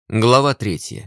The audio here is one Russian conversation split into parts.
Глава 3.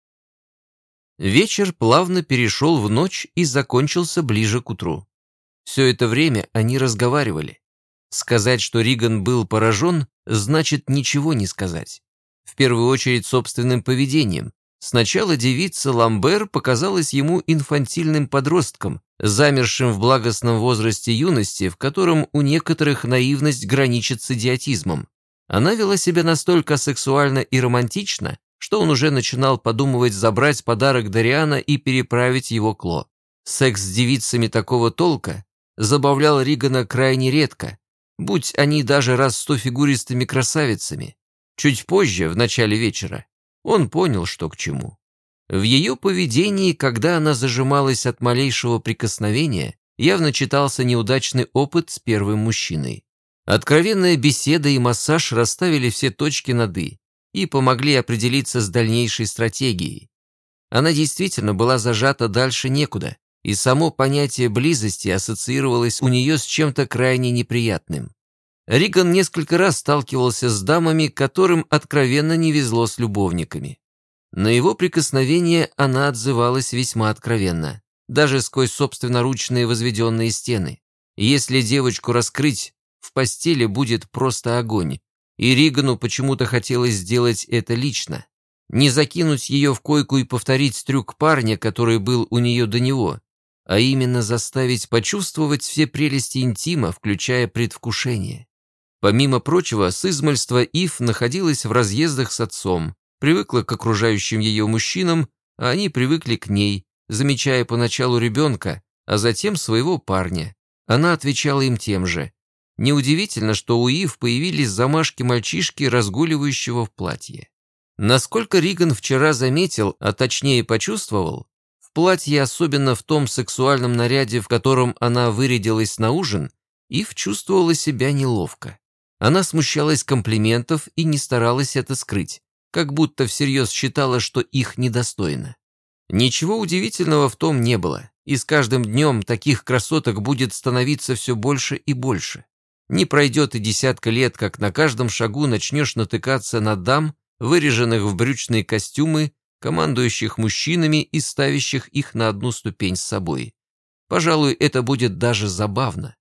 Вечер плавно перешел в ночь и закончился ближе к утру. Все это время они разговаривали. Сказать, что Риган был поражен, значит ничего не сказать. В первую очередь собственным поведением. Сначала девица Ламбер показалась ему инфантильным подростком, замершим в благостном возрасте юности, в котором у некоторых наивность граничит с идиотизмом. Она вела себя настолько сексуально и романтично, что он уже начинал подумывать забрать подарок Дариана и переправить его к Ло. Секс с девицами такого толка забавлял Ригана крайне редко, будь они даже раз 100 фигуристыми красавицами. Чуть позже, в начале вечера, он понял, что к чему. В ее поведении, когда она зажималась от малейшего прикосновения, явно читался неудачный опыт с первым мужчиной. Откровенная беседа и массаж расставили все точки над «и» и помогли определиться с дальнейшей стратегией. Она действительно была зажата дальше некуда, и само понятие близости ассоциировалось у нее с чем-то крайне неприятным. Риган несколько раз сталкивался с дамами, которым откровенно не везло с любовниками. На его прикосновение она отзывалась весьма откровенно, даже сквозь собственноручные возведенные стены. Если девочку раскрыть, в постели будет просто огонь, и Ригану почему-то хотелось сделать это лично. Не закинуть ее в койку и повторить трюк парня, который был у нее до него, а именно заставить почувствовать все прелести интима, включая предвкушение. Помимо прочего, с измальства Ив находилась в разъездах с отцом, привыкла к окружающим ее мужчинам, а они привыкли к ней, замечая поначалу ребенка, а затем своего парня. Она отвечала им тем же. Неудивительно, что у Ив появились замашки мальчишки, разгуливающего в платье. Насколько Риган вчера заметил, а точнее почувствовал, в платье, особенно в том сексуальном наряде, в котором она вырядилась на ужин, Ив чувствовала себя неловко. Она смущалась комплиментов и не старалась это скрыть, как будто всерьез считала, что их недостойно. Ничего удивительного в том не было, и с каждым днем таких красоток будет становиться все больше и больше. Не пройдет и десятка лет, как на каждом шагу начнешь натыкаться на дам, выряженных в брючные костюмы, командующих мужчинами и ставящих их на одну ступень с собой. Пожалуй, это будет даже забавно.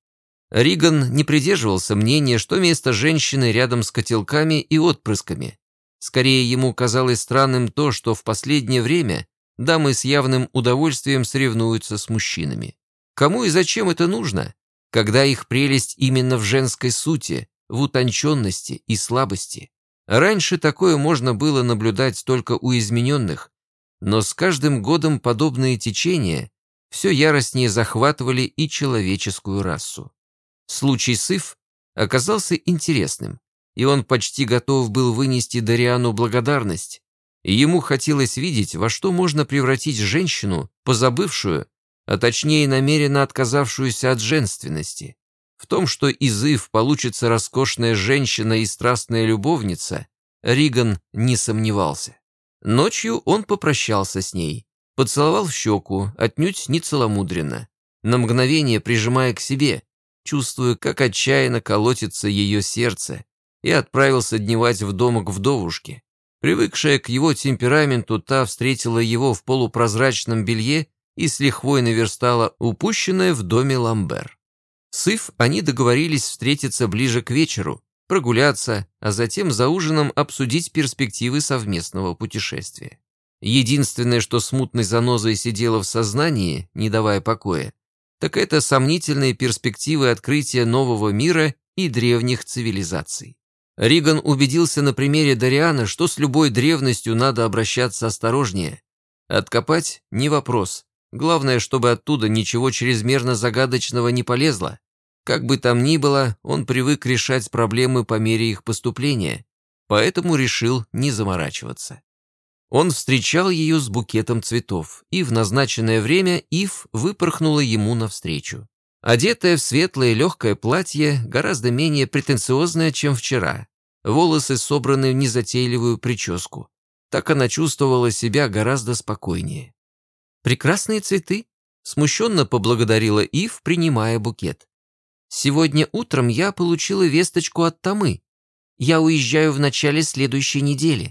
Риган не придерживался мнения, что место женщины рядом с котелками и отпрысками. Скорее, ему казалось странным то, что в последнее время дамы с явным удовольствием соревнуются с мужчинами. Кому и зачем это нужно, когда их прелесть именно в женской сути, в утонченности и слабости? Раньше такое можно было наблюдать только у измененных, но с каждым годом подобные течения все яростнее захватывали и человеческую расу. Случай с Ив оказался интересным, и он почти готов был вынести Дариану благодарность. Ему хотелось видеть, во что можно превратить женщину, позабывшую, а точнее намеренно отказавшуюся от женственности. В том, что из Ив получится роскошная женщина и страстная любовница, Риган не сомневался. Ночью он попрощался с ней, поцеловал в щеку, отнюдь не целомудренно, на мгновение прижимая к себе, чувствуя, как отчаянно колотится ее сердце, и отправился дневать в дом к вдовушке. Привыкшая к его темпераменту, та встретила его в полупрозрачном белье и с лихвой наверстала упущенное в доме Ламбер. С Ив они договорились встретиться ближе к вечеру, прогуляться, а затем за ужином обсудить перспективы совместного путешествия. Единственное, что смутной занозой сидело в сознании, не давая покоя, так это сомнительные перспективы открытия нового мира и древних цивилизаций. Риган убедился на примере Дариана, что с любой древностью надо обращаться осторожнее. Откопать – не вопрос. Главное, чтобы оттуда ничего чрезмерно загадочного не полезло. Как бы там ни было, он привык решать проблемы по мере их поступления, поэтому решил не заморачиваться. Он встречал ее с букетом цветов, и в назначенное время Ив выпорхнула ему навстречу. Одетая в светлое легкое платье, гораздо менее претенциозное, чем вчера. Волосы собраны в незатейливую прическу. Так она чувствовала себя гораздо спокойнее. «Прекрасные цветы», — смущенно поблагодарила Ив, принимая букет. «Сегодня утром я получила весточку от Тамы. Я уезжаю в начале следующей недели.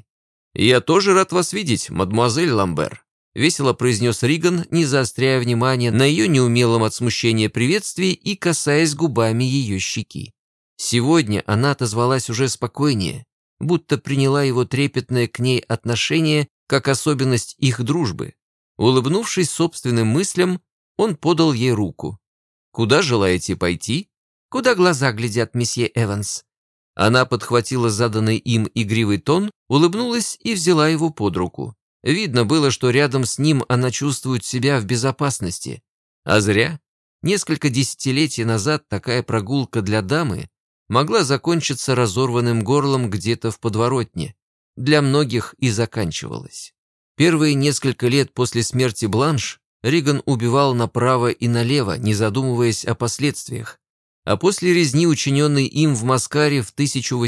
«Я тоже рад вас видеть, мадемуазель Ламбер», — весело произнес Риган, не заостряя внимания на ее неумелом от смущения приветствии и касаясь губами ее щеки. Сегодня она отозвалась уже спокойнее, будто приняла его трепетное к ней отношение как особенность их дружбы. Улыбнувшись собственным мыслям, он подал ей руку. «Куда желаете пойти?» «Куда глаза глядят, месье Эванс?» Она подхватила заданный им игривый тон, улыбнулась и взяла его под руку. Видно было, что рядом с ним она чувствует себя в безопасности. А зря. Несколько десятилетий назад такая прогулка для дамы могла закончиться разорванным горлом где-то в подворотне. Для многих и заканчивалась. Первые несколько лет после смерти Бланш Риган убивал направо и налево, не задумываясь о последствиях. А после резни, учиненной им в Маскаре в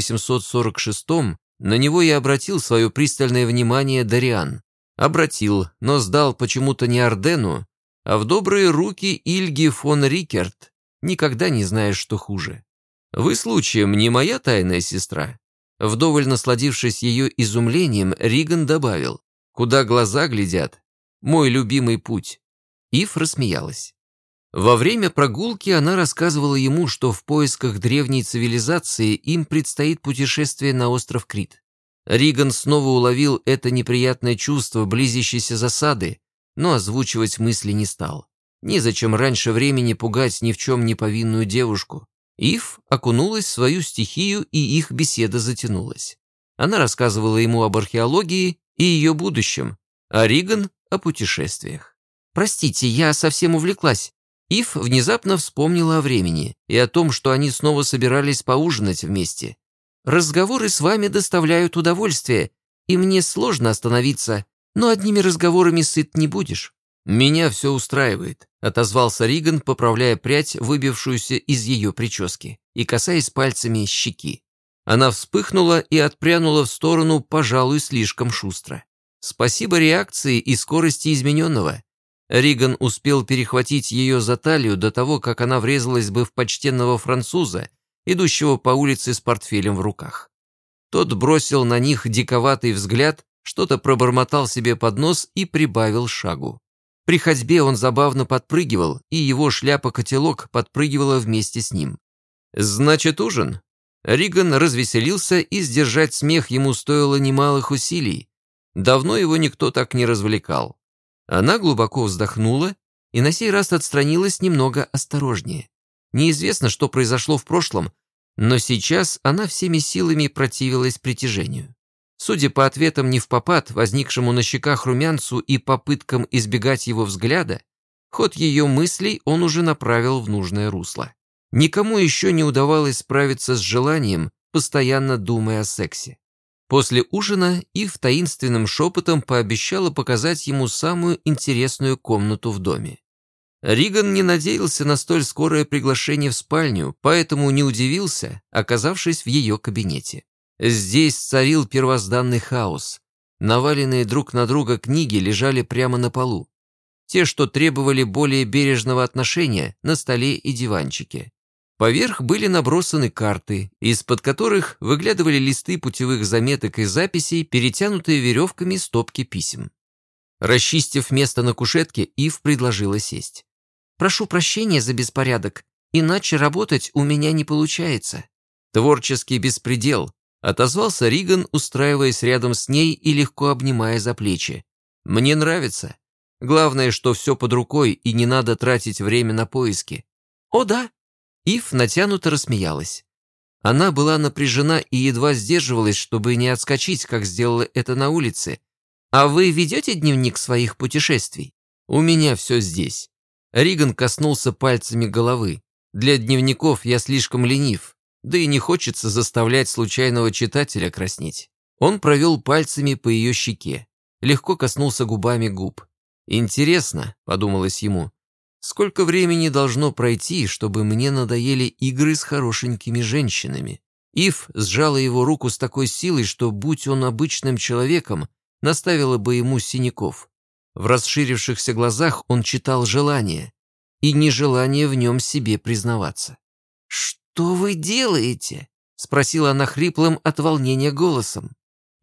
1846-м, на него и обратил свое пристальное внимание Дориан. Обратил, но сдал почему-то не Ардену, а в добрые руки Ильги фон Рикерт, никогда не знаешь, что хуже. «Вы случаем не моя тайная сестра?» Вдоволь насладившись ее изумлением, Риган добавил: «Куда глаза глядят? Мой любимый путь». Ив рассмеялась. Во время прогулки она рассказывала ему, что в поисках древней цивилизации им предстоит путешествие на остров Крит. Риган снова уловил это неприятное чувство близящейся засады, но озвучивать мысли не стал. Незачем раньше времени пугать ни в чем не повинную девушку. Ив окунулась в свою стихию, и их беседа затянулась. Она рассказывала ему об археологии и ее будущем, а Риган — о путешествиях. «Простите, я совсем увлеклась». Ив внезапно вспомнила о времени и о том, что они снова собирались поужинать вместе. «Разговоры с вами доставляют удовольствие, и мне сложно остановиться, но одними разговорами сыт не будешь». «Меня все устраивает», — отозвался Риган, поправляя прядь, выбившуюся из ее прически, и касаясь пальцами щеки. Она вспыхнула и отпрянула в сторону, пожалуй, слишком шустро. Спасибо реакции и скорости измененного. Риган успел перехватить ее за талию до того, как она врезалась бы в почтенного француза, идущего по улице с портфелем в руках. Тот бросил на них диковатый взгляд, что-то пробормотал себе под нос и прибавил шагу. При ходьбе он забавно подпрыгивал, и его шляпа-котелок подпрыгивала вместе с ним. «Значит, ужин?» Риган развеселился, и сдержать смех ему стоило немалых усилий. Давно его никто так не развлекал. Она глубоко вздохнула и на сей раз отстранилась немного осторожнее. Неизвестно, что произошло в прошлом, но сейчас она всеми силами противилась притяжению. Судя по ответам невпопад, возникшему на щеках румянцу и попыткам избегать его взгляда, ход ее мыслей он уже направил в нужное русло. Никому еще не удавалось справиться с желанием, постоянно думая о сексе. После ужина Ив таинственным шепотом пообещала показать ему самую интересную комнату в доме. Риган не надеялся на столь скорое приглашение в спальню, поэтому не удивился, оказавшись в ее кабинете. Здесь царил первозданный хаос. Наваленные друг на друга книги лежали прямо на полу. Те, что требовали более бережного отношения, на столе и диванчике. Поверх были набросаны карты, из-под которых выглядывали листы путевых заметок и записей, перетянутые веревками стопки писем. Расчистив место на кушетке, Ив предложила сесть. «Прошу прощения за беспорядок, иначе работать у меня не получается». «Творческий беспредел», — отозвался Риган, устраиваясь рядом с ней и легко обнимая за плечи. «Мне нравится. Главное, что все под рукой и не надо тратить время на поиски». «О да». Ив натянуто рассмеялась. Она была напряжена и едва сдерживалась, чтобы не отскочить, как сделала это на улице. «А вы ведете дневник своих путешествий?» «У меня все здесь». Риган коснулся пальцами головы. «Для дневников я слишком ленив, да и не хочется заставлять случайного читателя краснеть». Он провел пальцами по ее щеке, легко коснулся губами губ. «Интересно», — подумалось ему, — «сколько времени должно пройти, чтобы мне надоели игры с хорошенькими женщинами?» Ив сжала его руку с такой силой, что, будь он обычным человеком, наставила бы ему синяков. В расширившихся глазах он читал желание и нежелание в нем себе признаваться. «Что вы делаете?» — спросила она хриплым от волнения голосом.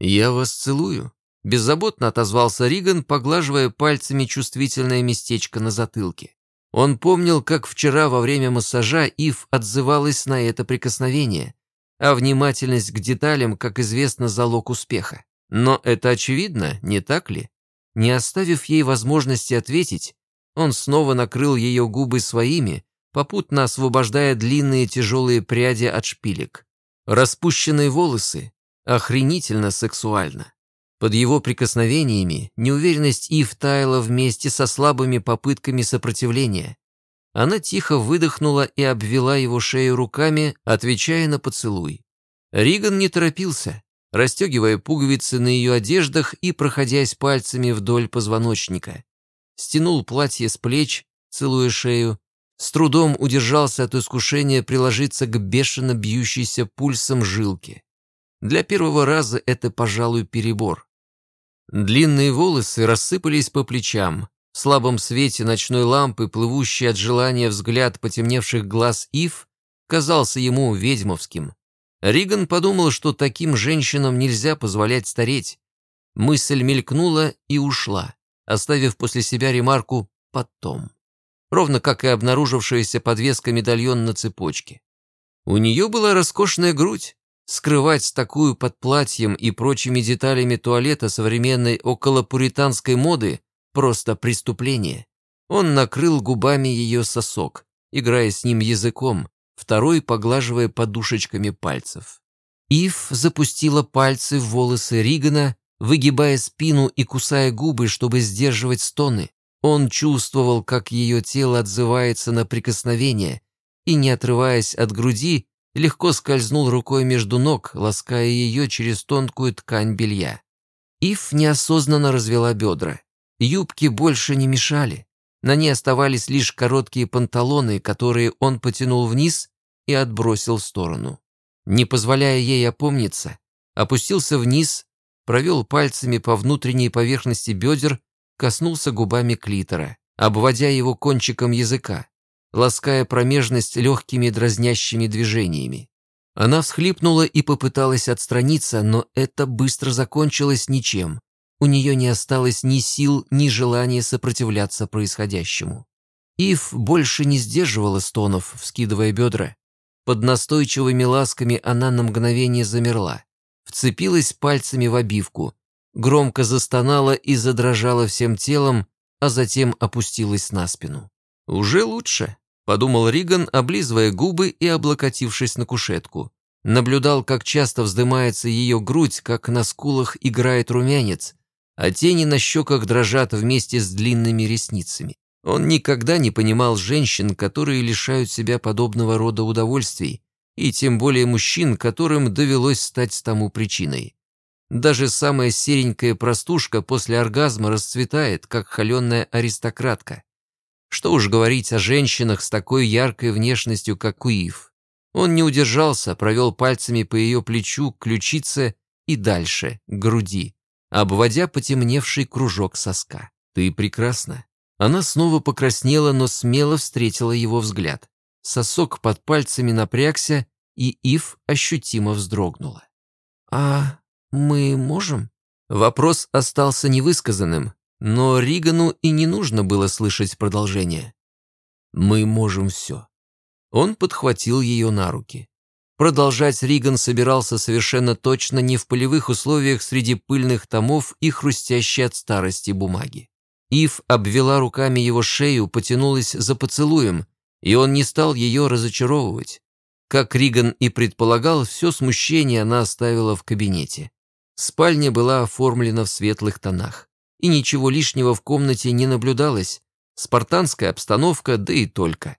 «Я вас целую», — беззаботно отозвался Риган, поглаживая пальцами чувствительное местечко на затылке. Он помнил, как вчера во время массажа Ив отзывалась на это прикосновение, а внимательность к деталям, как известно, залог успеха. Но это очевидно, не так ли? Не оставив ей возможности ответить, он снова накрыл ее губы своими, попутно освобождая длинные тяжелые пряди от шпилек. Распущенные волосы, охренительно сексуально. Под его прикосновениями неуверенность Ив таяла вместе со слабыми попытками сопротивления. Она тихо выдохнула и обвела его шею руками, отвечая на поцелуй. Риган не торопился, расстегивая пуговицы на ее одеждах и проходясь пальцами вдоль позвоночника. Стянул платье с плеч, целуя шею, с трудом удержался от искушения приложиться к бешено бьющейся пульсом жилке. Для первого раза это, пожалуй, перебор. Длинные волосы рассыпались по плечам. В слабом свете ночной лампы, плывущий от желания взгляд потемневших глаз Ив, казался ему ведьмовским. Риган подумал, что таким женщинам нельзя позволять стареть. Мысль мелькнула и ушла, оставив после себя ремарку «потом». Ровно как и обнаружившаяся подвеска медальон на цепочке. У нее была роскошная грудь. Скрывать такую под платьем и прочими деталями туалета современной околопуританской моды – просто преступление. Он накрыл губами ее сосок, играя с ним языком, второй поглаживая подушечками пальцев. Ив запустила пальцы в волосы Ригана, выгибая спину и кусая губы, чтобы сдерживать стоны. Он чувствовал, как ее тело отзывается на прикосновение, и, не отрываясь от груди, легко скользнул рукой между ног, лаская ее через тонкую ткань белья. Ив неосознанно развела бедра. Юбки больше не мешали. На ней оставались лишь короткие панталоны, которые он потянул вниз и отбросил в сторону. Не позволяя ей опомниться, опустился вниз, провел пальцами по внутренней поверхности бедер, коснулся губами клитора, обводя его кончиком языка, лаская промежность легкими дразнящими движениями. Она всхлипнула и попыталась отстраниться, но это быстро закончилось ничем. У нее не осталось ни сил, ни желания сопротивляться происходящему. Ив больше не сдерживала стонов, вскидывая бедра. Под настойчивыми ласками она на мгновение замерла, вцепилась пальцами в обивку, громко застонала и задрожала всем телом, а затем опустилась на спину. «Уже лучше», — подумал Риган, облизывая губы и облокотившись на кушетку. Наблюдал, как часто вздымается ее грудь, как на скулах играет румянец, а тени на щеках дрожат вместе с длинными ресницами. Он никогда не понимал женщин, которые лишают себя подобного рода удовольствий, и тем более мужчин, которым довелось стать тому причиной. Даже самая серенькая простушка после оргазма расцветает, как холеная аристократка. Что уж говорить о женщинах с такой яркой внешностью, как Ив. Он не удержался, провел пальцами по ее плечу, ключице и дальше, к груди, обводя потемневший кружок соска. «Ты прекрасна». Она снова покраснела, но смело встретила его взгляд. Сосок под пальцами напрягся, и Ив ощутимо вздрогнула. «А мы можем?» Вопрос остался невысказанным, но Ригану и не нужно было слышать продолжение. «Мы можем все». Он подхватил ее на руки. Продолжать Риган собирался совершенно точно не в полевых условиях среди пыльных томов и хрустящей от старости бумаги. Ив обвела руками его шею, потянулась за поцелуем, и он не стал ее разочаровывать. Как Риган и предполагал, все смущение она оставила в кабинете. Спальня была оформлена в светлых тонах, и ничего лишнего в комнате не наблюдалось, спартанская обстановка, да и только.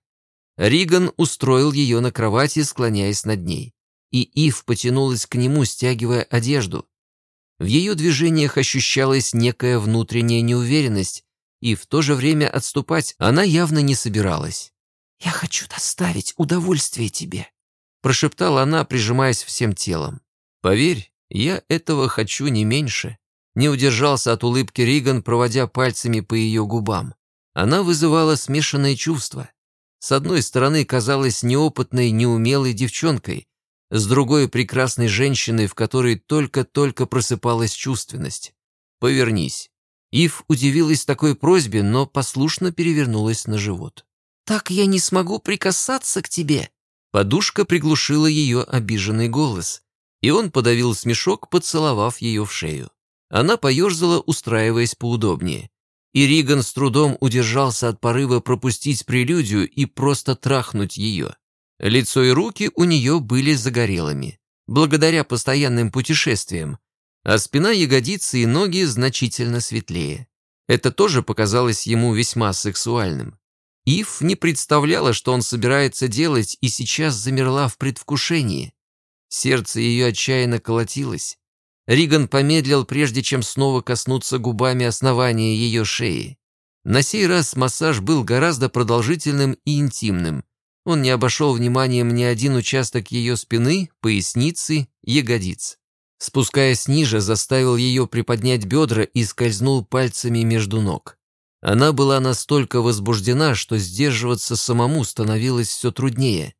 Риган устроил ее на кровати, склоняясь над ней, и Ив потянулась к нему, стягивая одежду. В ее движениях ощущалась некая внутренняя неуверенность, и в то же время отступать она явно не собиралась. «Я хочу доставить удовольствие тебе», — прошептала она, прижимаясь всем телом. «Поверь, я этого хочу не меньше», — не удержался от улыбки Риган, проводя пальцами по ее губам. Она вызывала смешанные чувства. С одной стороны, казалась неопытной, неумелой девчонкой, с другой прекрасной женщиной, в которой только-только просыпалась чувственность. «Повернись». Ив удивилась такой просьбе, но послушно перевернулась на живот. «Так я не смогу прикасаться к тебе». Подушка приглушила ее обиженный голос, и он подавил смешок, поцеловав ее в шею. Она поерзала, устраиваясь поудобнее. И Риган с трудом удержался от порыва пропустить прелюдию и просто трахнуть ее. Лицо и руки у нее были загорелыми, благодаря постоянным путешествиям, а спина, ягодицы и ноги значительно светлее. Это тоже показалось ему весьма сексуальным. Ив не представляла, что он собирается делать, и сейчас замерла в предвкушении. Сердце ее отчаянно колотилось. Риган помедлил, прежде чем снова коснуться губами основания ее шеи. На сей раз массаж был гораздо продолжительным и интимным. Он не обошел вниманием ни один участок ее спины, поясницы, ягодиц. Спускаясь ниже, заставил ее приподнять бедра и скользнул пальцами между ног. Она была настолько возбуждена, что сдерживаться самому становилось все труднее.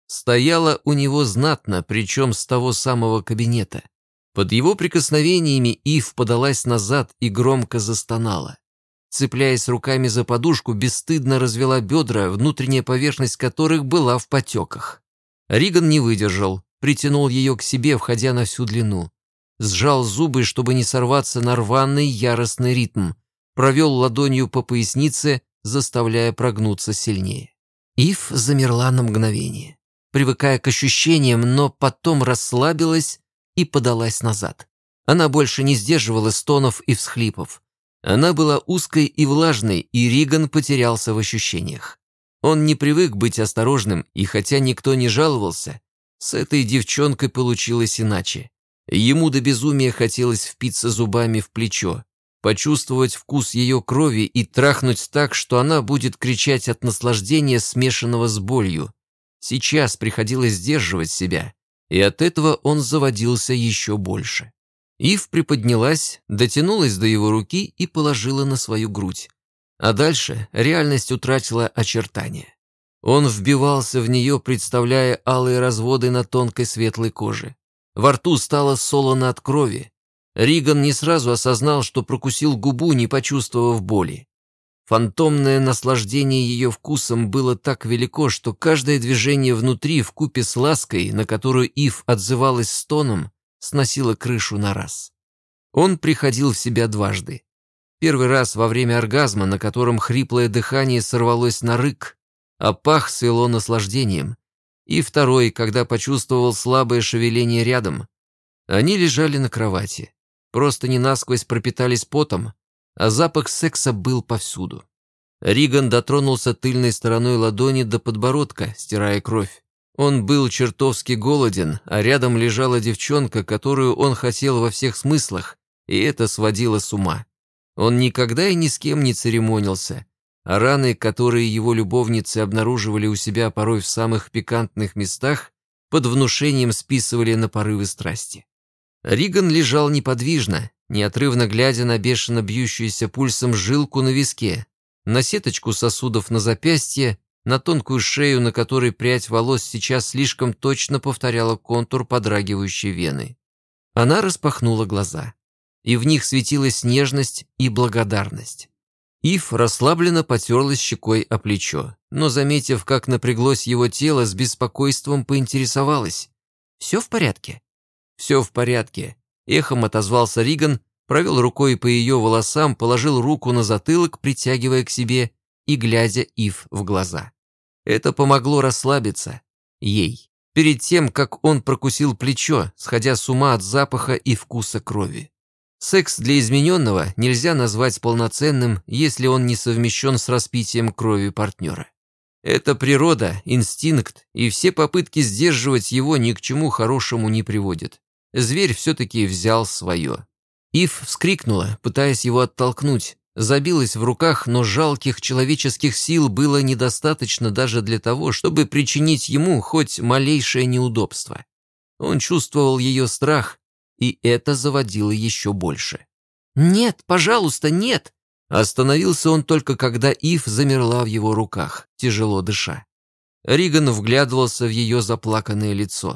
Стояла у него знатно, причем с того самого кабинета. Под его прикосновениями Ив подалась назад и громко застонала. Цепляясь руками за подушку, бесстыдно развела бедра, внутренняя поверхность которых была в потеках. Риган не выдержал, притянул ее к себе, входя на всю длину. Сжал зубы, чтобы не сорваться на рваный яростный ритм. Провел ладонью по пояснице, заставляя прогнуться сильнее. Ив замерла на мгновение, привыкая к ощущениям, но потом расслабилась и подалась назад. Она больше не сдерживала стонов и всхлипов. Она была узкой и влажной, и Риган потерялся в ощущениях. Он не привык быть осторожным, и хотя никто не жаловался, с этой девчонкой получилось иначе. Ему до безумия хотелось впиться зубами в плечо, почувствовать вкус ее крови и трахнуть так, что она будет кричать от наслаждения, смешанного с болью. Сейчас приходилось сдерживать себя, и от этого он заводился еще больше. Ив приподнялась, дотянулась до его руки и положила на свою грудь. А дальше реальность утратила очертания. Он вбивался в нее, представляя алые разводы на тонкой светлой коже. Во рту стало солоно от крови. Риган не сразу осознал, что прокусил губу, не почувствовав боли. Фантомное наслаждение ее вкусом было так велико, что каждое движение внутри, вкупе с лаской, на которую Ив отзывалась стоном, сносило крышу на раз. Он приходил в себя дважды. Первый раз во время оргазма, на котором хриплое дыхание сорвалось на рык, а пах свело наслаждением. И второй, когда почувствовал слабое шевеление рядом. Они лежали на кровати. Простыни насквозь пропитались потом, а запах секса был повсюду. Риган дотронулся тыльной стороной ладони до подбородка, стирая кровь. Он был чертовски голоден, а рядом лежала девчонка, которую он хотел во всех смыслах, и это сводило с ума. Он никогда и ни с кем не церемонился, а раны, которые его любовницы обнаруживали у себя порой в самых пикантных местах, под внушением списывали на порывы страсти. Риган лежал неподвижно, неотрывно глядя на бешено бьющуюся пульсом жилку на виске, на сеточку сосудов на запястье, на тонкую шею, на которой прядь волос сейчас слишком точно повторяла контур подрагивающей вены. Она распахнула глаза, и в них светилась нежность и благодарность. Ив расслабленно потерлась щекой о плечо, но, заметив, как напряглось его тело, с беспокойством поинтересовалась. «Все в порядке?» «Все в порядке», — эхом отозвался Риган, провел рукой по ее волосам, положил руку на затылок, притягивая к себе и глядя Ив в глаза. Это помогло расслабиться ей, перед тем, как он прокусил плечо, сходя с ума от запаха и вкуса крови. Секс для измененного нельзя назвать полноценным, если он не совмещен с распитием крови партнера. Это природа, инстинкт, и все попытки сдерживать его ни к чему хорошему не приводят. Зверь все-таки взял свое. Ив вскрикнула, пытаясь его оттолкнуть, забилась в руках, но жалких человеческих сил было недостаточно даже для того, чтобы причинить ему хоть малейшее неудобство. Он чувствовал ее страх, и это заводило еще больше. «Нет, пожалуйста, нет!» Остановился он только когда Ив замерла в его руках, тяжело дыша. Риган вглядывался в ее заплаканное лицо.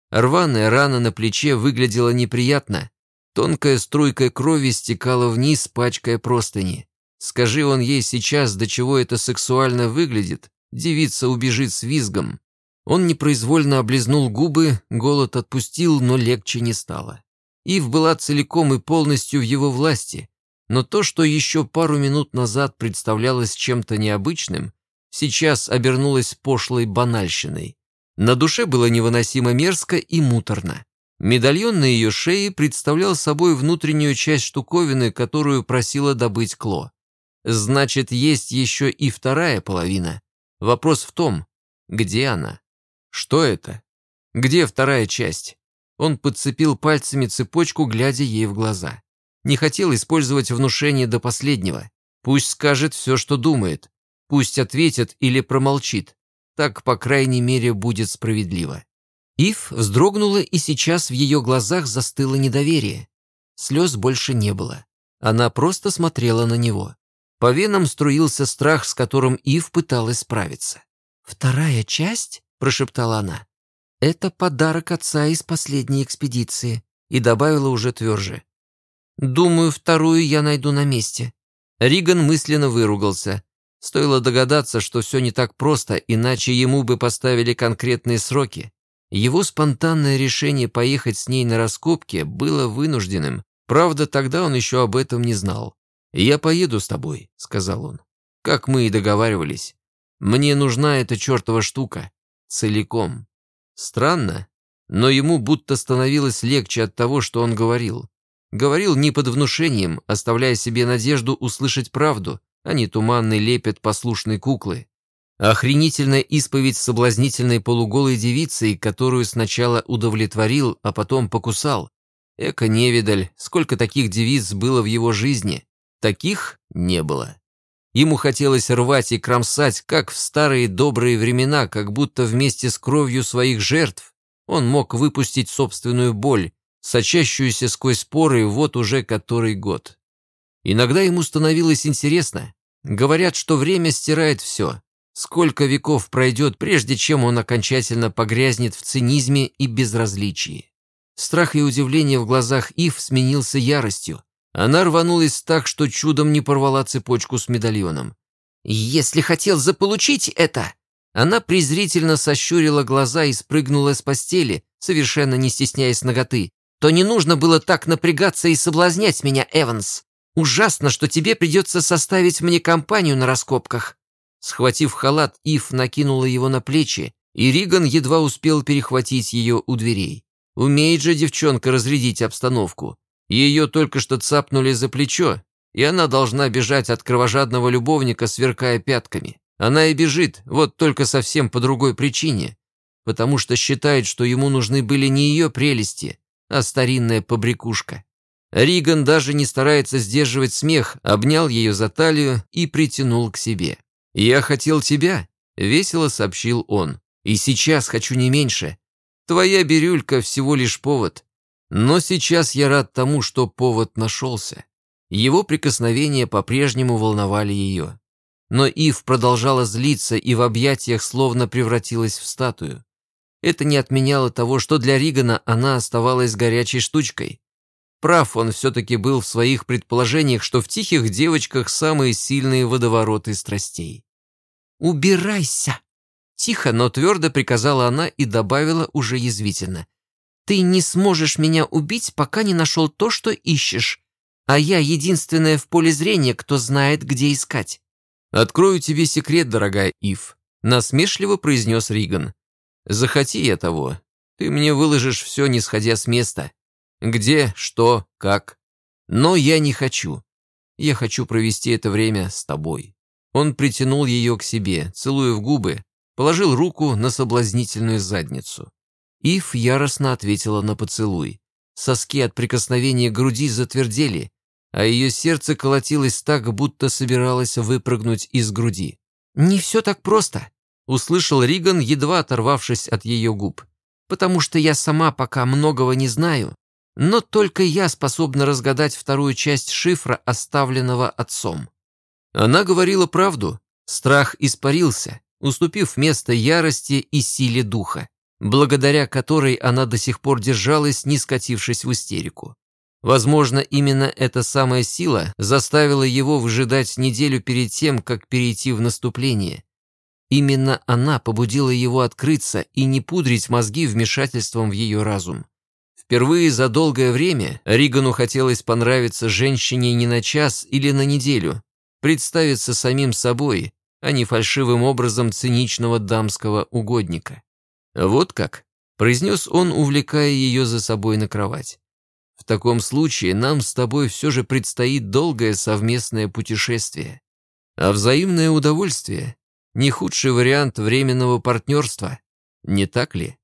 Рваная рана на плече выглядела неприятно. Тонкая струйка крови стекала вниз, пачкая простыни. Скажи он ей сейчас, до чего это сексуально выглядит, девица убежит с визгом. Он непроизвольно облизнул губы, голод отпустил, но легче не стало. Ив была целиком и полностью в его власти, но то, что еще пару минут назад представлялось чем-то необычным, сейчас обернулось пошлой банальщиной. На душе было невыносимо мерзко и муторно. Медальон на ее шее представлял собой внутреннюю часть штуковины, которую просила добыть Кло. Значит, есть еще и вторая половина. Вопрос в том, где она? Что это? Где вторая часть? Он подцепил пальцами цепочку, глядя ей в глаза. Не хотел использовать внушение до последнего. Пусть скажет все, что думает. Пусть ответит или промолчит. Так, по крайней мере, будет справедливо. Ив вздрогнула, и сейчас в ее глазах застыло недоверие. Слез больше не было. Она просто смотрела на него. По венам струился страх, с которым Ив пыталась справиться. «Вторая часть?» – прошептала она. «Это подарок отца из последней экспедиции», и добавила уже тверже. «Думаю, вторую я найду на месте». Риган мысленно выругался. Стоило догадаться, что все не так просто, иначе ему бы поставили конкретные сроки. Его спонтанное решение поехать с ней на раскопки было вынужденным. Правда, тогда он еще об этом не знал. «Я поеду с тобой», — сказал он. «Как мы и договаривались. Мне нужна эта чертова штука. Целиком». Странно, но ему будто становилось легче от того, что он говорил. Говорил не под внушением, оставляя себе надежду услышать правду, а не туманный лепет послушной куклы. Охренительная исповедь соблазнительной полуголой девицы, которую сначала удовлетворил, а потом покусал. Эко-невидаль, сколько таких девиц было в его жизни. Таких не было. Ему хотелось рвать и кромсать, как в старые добрые времена, как будто вместе с кровью своих жертв он мог выпустить собственную боль, сочащуюся сквозь поры вот уже который год. Иногда ему становилось интересно. Говорят, что время стирает все. Сколько веков пройдет, прежде чем он окончательно погрязнет в цинизме и безразличии. Страх и удивление в глазах Ив сменился яростью. Она рванулась так, что чудом не порвала цепочку с медальоном. «Если хотел заполучить это...» Она презрительно сощурила глаза и спрыгнула с постели, совершенно не стесняясь наготы. «То не нужно было так напрягаться и соблазнять меня, Эванс. Ужасно, что тебе придется составить мне компанию на раскопках». Схватив халат, Ив накинула его на плечи, и Риган едва успел перехватить ее у дверей. Умеет же девчонка разрядить обстановку. Ее только что цапнули за плечо, и она должна бежать от кровожадного любовника, сверкая пятками. Она и бежит, вот только совсем по другой причине, потому что считает, что ему нужны были не ее прелести, а старинная побрякушка. Риган даже не старается сдерживать смех, обнял ее за талию и притянул к себе. «Я хотел тебя», — весело сообщил он, — «и сейчас хочу не меньше. Твоя бирюлька всего лишь повод. Но сейчас я рад тому, что повод нашелся». Его прикосновения по-прежнему волновали ее. Но Ив продолжала злиться и в объятиях словно превратилась в статую. Это не отменяло того, что для Ригана она оставалась горячей штучкой. Прав он все-таки был в своих предположениях, что в тихих девочках самые сильные водовороты страстей. «Убирайся!» Тихо, но твердо приказала она и добавила уже язвительно. «Ты не сможешь меня убить, пока не нашел то, что ищешь. А я единственная в поле зрения, кто знает, где искать». «Открою тебе секрет, дорогая Ив», — насмешливо произнес Риган. «Захоти я того, ты мне выложишь все, не сходя с места. Где, что, как. Но я не хочу. Я хочу провести это время с тобой». Он притянул ее к себе, целуя в губы, положил руку на соблазнительную задницу. Ив яростно ответила на поцелуй. Соски от прикосновения к груди затвердели, а ее сердце колотилось так, будто собиралось выпрыгнуть из груди. «Не все так просто», — услышал Риган, едва оторвавшись от ее губ. «Потому что я сама пока многого не знаю, но только я способна разгадать вторую часть шифра, оставленного отцом». Она говорила правду. Страх испарился, уступив место ярости и силе духа. благодаря которой она до сих пор держалась, не скатившись в истерику. Возможно, именно эта самая сила заставила его выжидать неделю перед тем, как перейти в наступление. Именно она побудила его открыться и не пудрить мозги вмешательством в ее разум. Впервые за долгое время Ригану хотелось понравиться женщине не на час или на неделю, представиться самим собой, а не фальшивым образом циничного дамского угодника. «Вот как», — произнес он, увлекая ее за собой на кровать. «В таком случае нам с тобой все же предстоит долгое совместное путешествие. А взаимное удовольствие — не худший вариант временного партнерства, не так ли?»